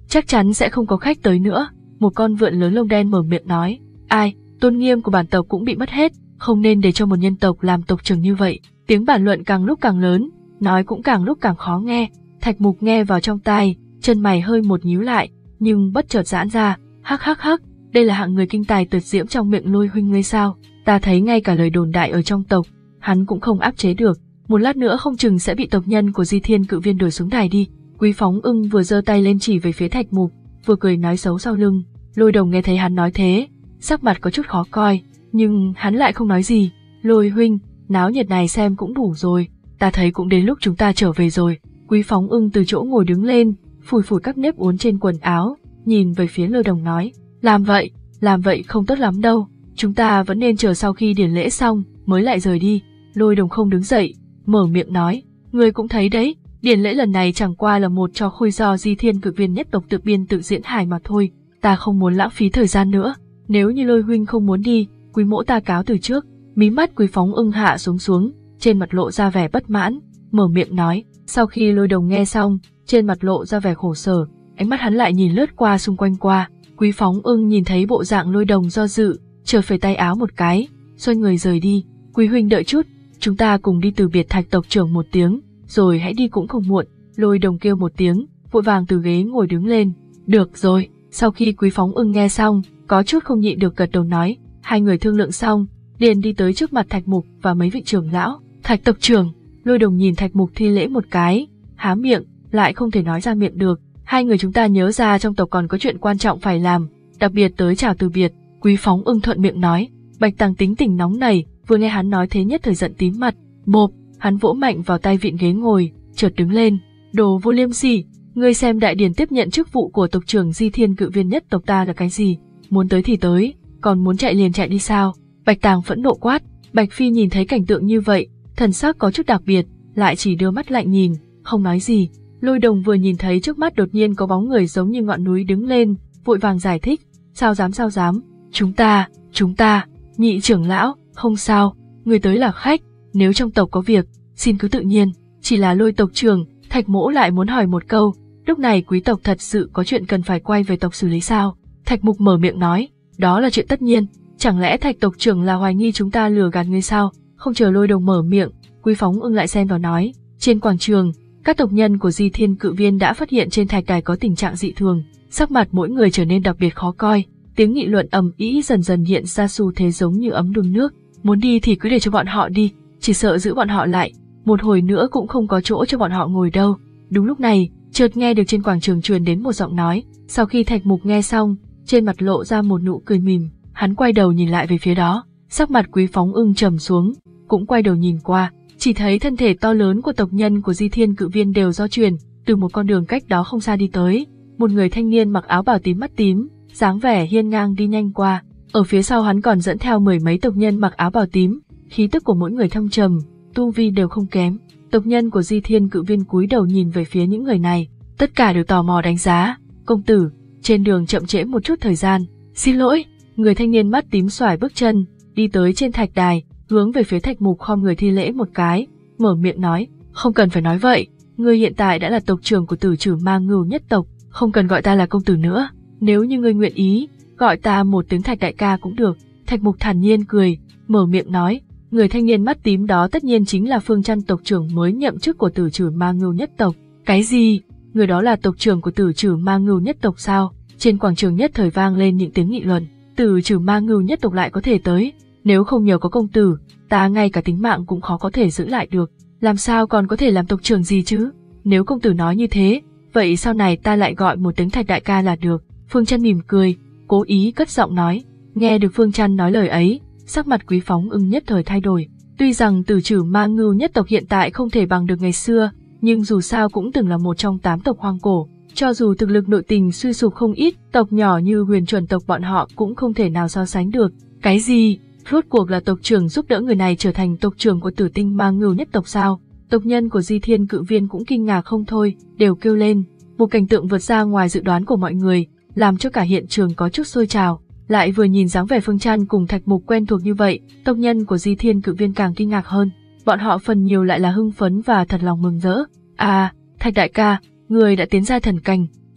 chắc chắn sẽ không có khách tới nữa. Một con vượn lớn lông đen mở miệng nói, ai, tôn nghiêm của bản tộc cũng bị mất hết, không nên để cho một nhân tộc làm tộc trưởng như vậy. Tiếng bàn luận càng lúc càng lớn, nói cũng càng lúc càng khó nghe. Thạch Mục nghe vào trong tai, chân mày hơi một nhíu lại, nhưng bất chợt giãn ra, hắc hắc hắc, đây là hạng người kinh tài tuyệt diễm trong miệng Lôi huynh ngươi sao? Ta thấy ngay cả lời đồn đại ở trong tộc, hắn cũng không áp chế được, một lát nữa không chừng sẽ bị tộc nhân của Di Thiên Cự Viên đuổi xuống đài đi. Quý Phóng Ưng vừa giơ tay lên chỉ về phía Thạch Mục, vừa cười nói xấu sau lưng. Lôi Đồng nghe thấy hắn nói thế, sắc mặt có chút khó coi, nhưng hắn lại không nói gì. Lôi huynh, náo nhiệt này xem cũng đủ rồi, ta thấy cũng đến lúc chúng ta trở về rồi. Quý Phóng Ưng từ chỗ ngồi đứng lên, phủi phủi các nếp uốn trên quần áo, nhìn về phía Lôi Đồng nói, làm vậy, làm vậy không tốt lắm đâu, chúng ta vẫn nên chờ sau khi điển lễ xong mới lại rời đi. Lôi Đồng không đứng dậy, mở miệng nói, ngươi cũng thấy đấy, điển lễ lần này chẳng qua là một trò khôi do Di Thiên Cự Viên nhất tộc tự biên tự diễn hài mà thôi, ta không muốn lãng phí thời gian nữa, nếu như Lôi huynh không muốn đi, Quý mỗ ta cáo từ trước. Mí mắt Quý Phóng Ưng hạ xuống xuống, trên mặt lộ ra vẻ bất mãn, mở miệng nói. Sau khi Lôi Đồng nghe xong, trên mặt lộ ra vẻ khổ sở, ánh mắt hắn lại nhìn lướt qua xung quanh qua. Quý Phóng Ưng nhìn thấy bộ dạng Lôi Đồng do dự, chợt phẩy tay áo một cái, xoay người rời đi. Quý huynh đợi chút, chúng ta cùng đi từ biệt Thạch tộc trưởng một tiếng, rồi hãy đi cũng không muộn. Lôi Đồng kêu một tiếng, vội vàng từ ghế ngồi đứng lên. Được rồi. Sau khi Quý Phóng Ưng nghe xong, có chút không nhịn được gật đầu nói. Hai người thương lượng xong, liền đi tới trước mặt Thạch Mục và mấy vị trưởng lão. Thạch tộc trưởng. Lôi Đồng nhìn Thạch Mục thi lễ một cái, há miệng, lại không thể nói ra miệng được. Hai người chúng ta nhớ ra trong tộc còn có chuyện quan trọng phải làm, đặc biệt tới chào từ biệt. Quý Phóng Ưng thuận miệng nói. Bạch Tàng tính tình nóng nảy, vừa nghe hắn nói thế nhất thời giận tím mặt. Bộp, hắn vỗ mạnh vào tay vịn ghế ngồi, chợt đứng lên. Đồ vô liêm sỉ, ngươi xem đại điển tiếp nhận chức vụ của tộc trưởng Di Thiên Cự Viên nhất tộc ta là cái gì? Muốn tới thì tới, còn muốn chạy liền chạy đi sao? Bạch Tàng phẫn nộ quát. Bạch Phi nhìn thấy cảnh tượng như vậy, thần sắc có chút đặc biệt, lại chỉ đưa mắt lạnh nhìn, không nói gì. Lôi Đồng vừa nhìn thấy trước mắt đột nhiên có bóng người giống như ngọn núi đứng lên, vội vàng giải thích, sao dám sao dám, chúng ta, chúng ta, nhị trưởng lão, không sao, người tới là khách, nếu trong tộc có việc, xin cứ tự nhiên, chỉ là Lôi tộc trưởng. Thạch Mỗ lại muốn hỏi một câu, lúc này quý tộc thật sự có chuyện cần phải quay về tộc xử lý sao? Thạch Mục mở miệng nói, đó là chuyện tất nhiên, chẳng lẽ Thạch tộc trưởng là hoài nghi chúng ta lừa gạt ngươi sao? Không chờ Lôi Đồng mở miệng, Quý Phóng Ưng lại xen vào nói, trên quảng trường, các tộc nhân của Di Thiên Cự Viên đã phát hiện trên thạch đài có tình trạng dị thường, sắc mặt mỗi người trở nên đặc biệt khó coi, tiếng nghị luận ầm ĩ dần dần hiện ra xu thế giống như ấm đun nước, muốn đi thì cứ để cho bọn họ đi, chỉ sợ giữ bọn họ lại, một hồi nữa cũng không có chỗ cho bọn họ ngồi đâu. Đúng lúc này, chợt nghe được trên quảng trường truyền đến một giọng nói. Sau khi Thạch Mục nghe xong, trên mặt lộ ra một nụ cười mỉm, hắn quay đầu nhìn lại về phía đó, sắc mặt Quý Phóng Ưng trầm xuống, cũng quay đầu nhìn qua, chỉ thấy thân thể to lớn của tộc nhân của Di Thiên Cự Viên đều do truyền từ một con đường cách đó không xa đi tới, một người thanh niên mặc áo bào tím mắt tím, dáng vẻ hiên ngang đi nhanh qua, ở phía sau hắn còn dẫn theo mười mấy tộc nhân mặc áo bào tím, khí tức của mỗi người thâm trầm, tu vi đều không kém. Tộc nhân của Di Thiên Cự Viên cúi đầu nhìn về phía những người này, tất cả đều tò mò đánh giá. Công tử, trên đường chậm trễ một chút thời gian, xin lỗi. Người thanh niên mắt tím xoải bước chân, đi tới trên thạch đài, hướng về phía Thạch Mục khom người thi lễ một cái, mở miệng nói, không cần phải nói vậy, ngươi hiện tại đã là tộc trưởng của Tử Trử Ma Ngưu nhất tộc, không cần gọi ta là công tử nữa, nếu như ngươi nguyện ý, gọi ta một tiếng Thạch đại ca cũng được. Thạch Mục thản nhiên cười, mở miệng nói. Người thanh niên mắt tím đó tất nhiên chính là Phương Chân tộc trưởng mới nhậm chức của Tử Trử Ma Ngưu nhất tộc. Cái gì? Người đó là tộc trưởng của Tử Trử Ma Ngưu nhất tộc sao? Trên quảng trường nhất thời vang lên những tiếng nghị luận. Tử Trử Ma Ngưu nhất tộc lại có thể tới, nếu không nhờ có công tử, ta ngay cả tính mạng cũng khó có thể giữ lại được, làm sao còn có thể làm tộc trưởng gì chứ? Nếu công tử nói như thế, vậy sau này ta lại gọi một tiếng Thạch đại ca là được. Phương Chân mỉm cười, cố ý cất giọng nói. Nghe được Phương Chân nói lời ấy, sắc mặt Quý Phóng Ưng nhất thời thay đổi. Tuy rằng Tử Trử Ma Ngưu nhất tộc hiện tại không thể bằng được ngày xưa, nhưng dù sao cũng từng là một trong tám tộc hoang cổ. Cho dù thực lực nội tình suy sụp không ít, tộc nhỏ như Huyền Chuẩn tộc bọn họ cũng không thể nào so sánh được. Cái gì? Rốt cuộc là tộc trưởng giúp đỡ người này trở thành tộc trưởng của Tử Tinh Ma Ngưu nhất tộc sao? Tộc nhân của Di Thiên Cự Viên cũng kinh ngạc không thôi, đều kêu lên. Một cảnh tượng vượt ra ngoài dự đoán của mọi người, làm cho cả hiện trường có chút sôi trào. Lại vừa nhìn dáng vẻ Phương Chân cùng Thạch Mục quen thuộc như vậy, tộc nhân của Di Thiên Cự Viên càng kinh ngạc hơn. Bọn họ phần nhiều lại là hưng phấn và thật lòng mừng rỡ. À, Thạch đại ca, người đã tiến giai thần cảnh,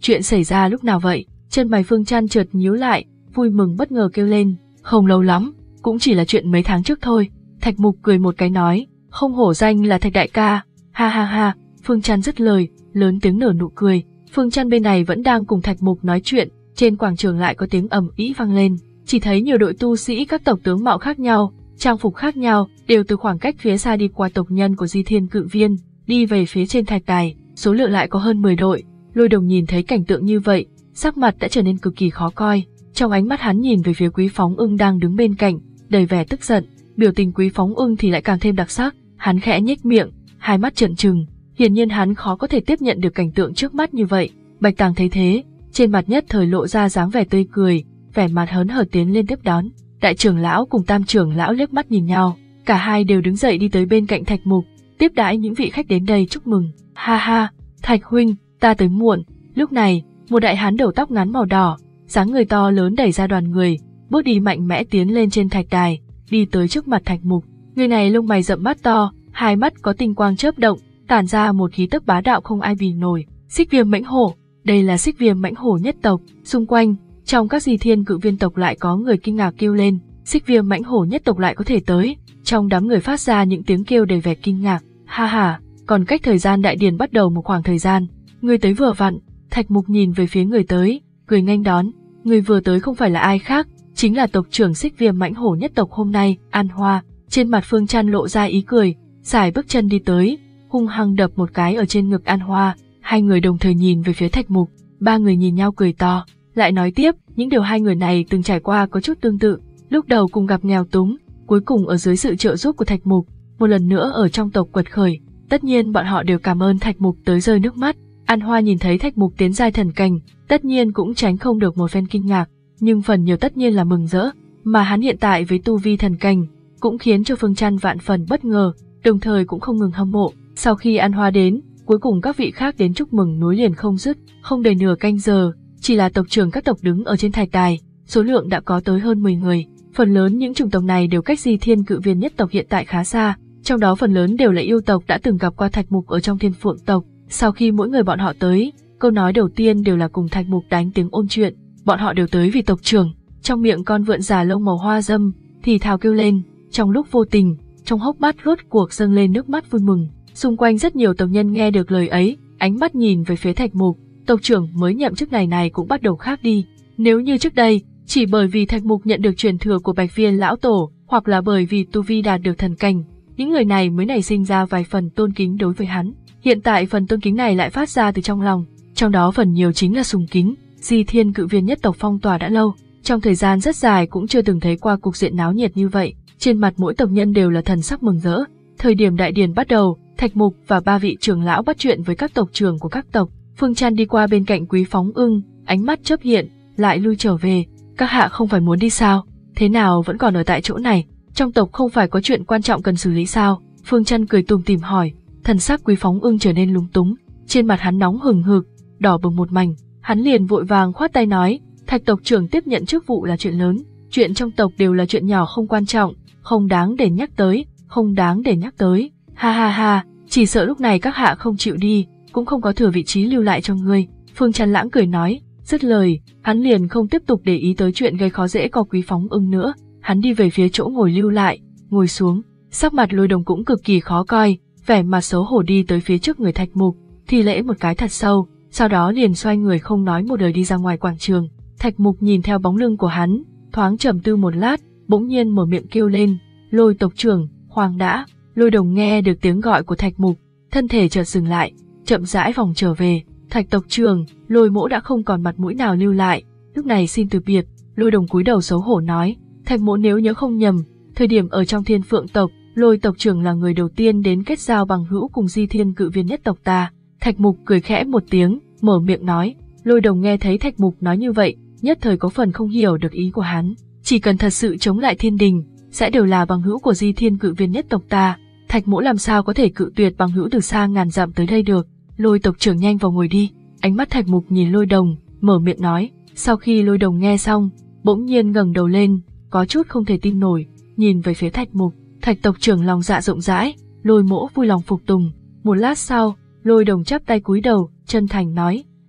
chuyện xảy ra lúc nào vậy? Chân mày Phương Trăn chợt nhíu lại, vui mừng bất ngờ kêu lên, không lâu lắm, cũng chỉ là chuyện mấy tháng trước thôi. Thạch Mục cười một cái nói, không hổ danh là Thạch đại ca, ha ha ha. Phương Trăn dứt lời, lớn tiếng nở nụ cười. Phương Trăn bên này vẫn đang cùng Thạch Mục nói chuyện, trên quảng trường lại có tiếng ầm ĩ vang lên, chỉ thấy nhiều đội tu sĩ các tộc tướng mạo khác nhau, trang phục khác nhau, đều từ khoảng cách phía xa đi qua tộc nhân của Di Thiên Cự Viên, đi về phía trên thạch đài, số lượng lại có hơn mười đội. Lôi Đồng nhìn thấy cảnh tượng như vậy, sắc mặt đã trở nên cực kỳ khó coi, trong ánh mắt hắn nhìn về phía Quý Phóng Ưng đang đứng bên cạnh, đầy vẻ tức giận, biểu tình Quý Phóng Ưng thì lại càng thêm đặc sắc, hắn khẽ nhếch miệng, hai mắt trợn trừng, hiển nhiên hắn khó có thể tiếp nhận được cảnh tượng trước mắt như vậy. Bạch Tàng thấy thế, trên mặt nhất thời lộ ra dáng vẻ tươi cười, vẻ mặt hớn hở tiến lên tiếp đón. Đại trưởng lão cùng tam trưởng lão liếc mắt nhìn nhau, cả hai đều đứng dậy đi tới bên cạnh Thạch Mục, tiếp đãi những vị khách đến đây chúc mừng. Ha ha, Thạch huynh, ta tới muộn. Lúc này, một đại hán đầu tóc ngắn màu đỏ, dáng người to lớn đẩy ra đoàn người, bước đi mạnh mẽ tiến lên trên thạch đài, đi tới trước mặt Thạch Mục. Người này lông mày rậm mắt to, hai mắt có tinh quang chớp động, tản ra một khí tức bá đạo không ai bì nổi. Xích Viêm Mãnh Hổ, đây là Xích Viêm Mãnh Hổ nhất tộc. Xung quanh, trong các Di Thiên Cự Viên tộc lại có người kinh ngạc kêu lên, Xích Viêm Mãnh Hổ nhất tộc lại có thể tới. Trong đám người phát ra những tiếng kêu đầy vẻ kinh ngạc. Ha ha, còn cách thời gian đại điển bắt đầu một khoảng thời gian, người tới vừa vặn. Thạch Mục nhìn về phía người tới, cười nghênh đón. Người vừa tới không phải là ai khác, chính là tộc trưởng Xích Viêm Mãnh Hổ nhất tộc hôm nay, An Hoa. Trên mặt Phương Trăn lộ ra ý cười, sải bước chân đi tới, hung hăng đập một cái ở trên ngực An Hoa. Hai người đồng thời nhìn về phía Thạch Mục, ba người nhìn nhau cười to, lại nói tiếp, những điều hai người này từng trải qua có chút tương tự. Lúc đầu cùng gặp nghèo túng, cuối cùng ở dưới sự trợ giúp của Thạch Mục, một lần nữa ở trong tộc quật khởi. Tất nhiên bọn họ đều cảm ơn Thạch Mục tới rơi nước mắt. An Hoa nhìn thấy Thạch Mục tiến giai thần cảnh, tất nhiên cũng tránh không được một phen kinh ngạc, nhưng phần nhiều tất nhiên là mừng rỡ, mà hắn hiện tại với tu vi thần cảnh, cũng khiến cho Phương Trăn vạn phần bất ngờ, đồng thời cũng không ngừng hâm mộ. Sau khi An Hoa đến, cuối cùng các vị khác đến chúc mừng nối liền không dứt, không đầy nửa canh giờ, chỉ là tộc trưởng các tộc đứng ở trên thạch đài, số lượng đã có tới hơn mười người. Phần lớn những chủng tộc này đều cách Di Thiên Cự Viên nhất tộc hiện tại khá xa, trong đó phần lớn đều là yêu tộc đã từng gặp qua Thạch Mục ở trong Thiên Phượng tộc. Sau khi mỗi người bọn họ tới, câu nói đầu tiên đều là cùng Thạch Mục đánh tiếng ôn chuyện. Bọn họ đều tới vì tộc trưởng. Trong miệng con vượn già lông màu hoa dâm thì thào kêu lên, trong lúc vô tình, trong hốc mắt rốt cuộc dâng lên nước mắt vui mừng. Xung quanh rất nhiều tộc nhân nghe được lời ấy, ánh mắt nhìn về phía Thạch Mục. Tộc trưởng mới nhậm chức này này cũng bắt đầu khác đi. Nếu như trước đây, chỉ bởi vì Thạch Mục nhận được truyền thừa của Bạch Viên lão tổ, hoặc là bởi vì tu vi đạt được thần cảnh, những người này mới nảy sinh ra vài phần tôn kính đối với hắn. Hiện tại phần tôn kính này lại phát ra từ trong lòng, trong đó phần nhiều chính là sùng kính. Di Thiên Cự Viên nhất tộc phong tỏa đã lâu, trong thời gian rất dài cũng chưa từng thấy qua cục diện náo nhiệt như vậy. Trên mặt mỗi tộc nhân đều là thần sắc mừng rỡ. Thời điểm đại điển bắt đầu, Thạch Mục và ba vị trưởng lão bắt chuyện với các tộc trưởng của các tộc. Phương Trăn đi qua bên cạnh Quý Phóng Ưng, ánh mắt chớp hiện, lại lui trở về. Các hạ không phải muốn đi sao? Thế nào vẫn còn ở tại chỗ này? Trong tộc không phải có chuyện quan trọng cần xử lý sao? Phương Trăn cười tủm tỉm hỏi. Thần sắc Quý Phóng Ưng trở nên lúng túng, trên mặt hắn nóng hừng hực, đỏ bừng một mảnh. Hắn liền vội vàng khoát tay nói, Thạch tộc trưởng tiếp nhận chức vụ là chuyện lớn, chuyện trong tộc đều là chuyện nhỏ không quan trọng, không đáng để nhắc tới, không đáng để nhắc tới. Ha ha ha, chỉ sợ lúc này các hạ không chịu đi, cũng không có thừa vị trí lưu lại cho ngươi. Phương Trăn lãng cười nói, dứt lời, hắn liền không tiếp tục để ý tới chuyện gây khó dễ cho Quý Phóng Ưng nữa. Hắn đi về phía chỗ ngồi lưu lại, ngồi xuống, sắc mặt Lôi Đồng cũng cực kỳ khó coi, vẻ mặt xấu hổ đi tới phía trước người Thạch Mục, thi lễ một cái thật sâu, sau đó liền xoay người không nói một lời đi ra ngoài quảng trường. Thạch Mục nhìn theo bóng lưng của hắn, thoáng trầm tư một lát, bỗng nhiên mở miệng kêu lên, Lôi tộc trưởng, khoan đã. Lôi Đồng nghe được tiếng gọi của Thạch Mục, thân thể chợt dừng lại, chậm rãi vòng trở về. Thạch tộc trưởng, Lôi mỗ đã không còn mặt mũi nào lưu lại, lúc này xin từ biệt. Lôi Đồng cúi đầu xấu hổ nói, Thạch mỗ nếu nhớ không nhầm, thời điểm ở trong Thiên Phượng tộc, Lôi tộc trưởng là người đầu tiên đến kết giao bằng hữu cùng Di Thiên Cự Viên nhất tộc ta. Thạch Mục cười khẽ một tiếng, mở miệng nói. Lôi Đồng nghe thấy Thạch Mục nói như vậy, nhất thời có phần không hiểu được ý của hắn. Chỉ cần thật sự chống lại thiên đình, sẽ đều là bằng hữu của Di Thiên Cự Viên nhất tộc ta. Thạch mỗ làm sao có thể cự tuyệt bằng hữu từ xa ngàn dặm tới đây được. Lôi tộc trưởng nhanh vào ngồi đi. Ánh mắt Thạch Mục nhìn Lôi Đồng, mở miệng nói. Sau khi Lôi Đồng nghe xong, bỗng nhiên ngẩng đầu lên, có chút không thể tin nổi, nhìn về phía Thạch Mục. Thạch tộc trưởng lòng dạ rộng rãi, Lôi mỗ vui lòng phục tùng. Một lát sau, Lôi Đồng chắp tay cúi đầu, chân thành nói,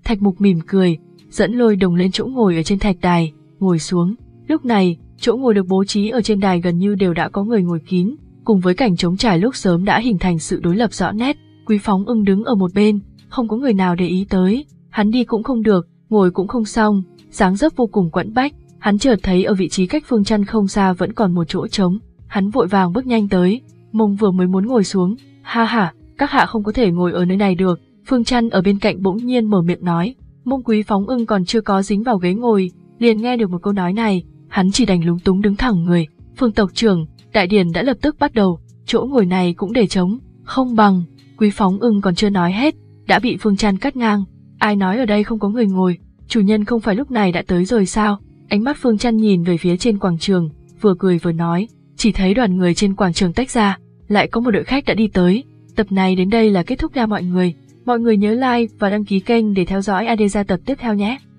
Thạch Mục mỉm cười, dẫn Lôi Đồng lên chỗ ngồi ở trên thạch đài, ngồi xuống. Lúc này, chỗ ngồi được bố trí ở trên đài gần như đều đã có người ngồi kín, cùng với cảnh trống trải lúc sớm đã hình thành sự đối lập rõ nét. Quý Phóng Ưng đứng ở một bên, không có người nào để ý tới, hắn đi cũng không được, ngồi cũng không xong, dáng dấp vô cùng quẫn bách. Hắn chợt thấy ở vị trí cách Phương Chân không xa vẫn còn một chỗ trống, hắn vội vàng bước nhanh tới, mông vừa mới muốn ngồi xuống, ha ha, các hạ không có thể ngồi ở nơi này được. Phương Chân ở bên cạnh bỗng nhiên mở miệng nói. Mông Quý Phóng Ưng còn chưa có dính vào ghế ngồi, liền nghe được một câu nói này, hắn chỉ đành lúng túng đứng thẳng người. Phương tộc trưởng, đại điển đã lập tức bắt đầu, chỗ ngồi này cũng để trống, không bằng. Quý Phóng Ưng còn chưa nói hết, đã bị Phương Chân cắt ngang. Ai nói ở đây không có người ngồi, chủ nhân không phải lúc này đã tới rồi sao? Ánh mắt Phương Chân nhìn về phía trên quảng trường, vừa cười vừa nói, chỉ thấy đoàn người trên quảng trường tách ra, lại có một đội khách đã đi tới. Tập này đến đây là kết thúc nha mọi người. Mọi người nhớ like và đăng ký kênh để theo dõi a đê gia tập tiếp theo nhé.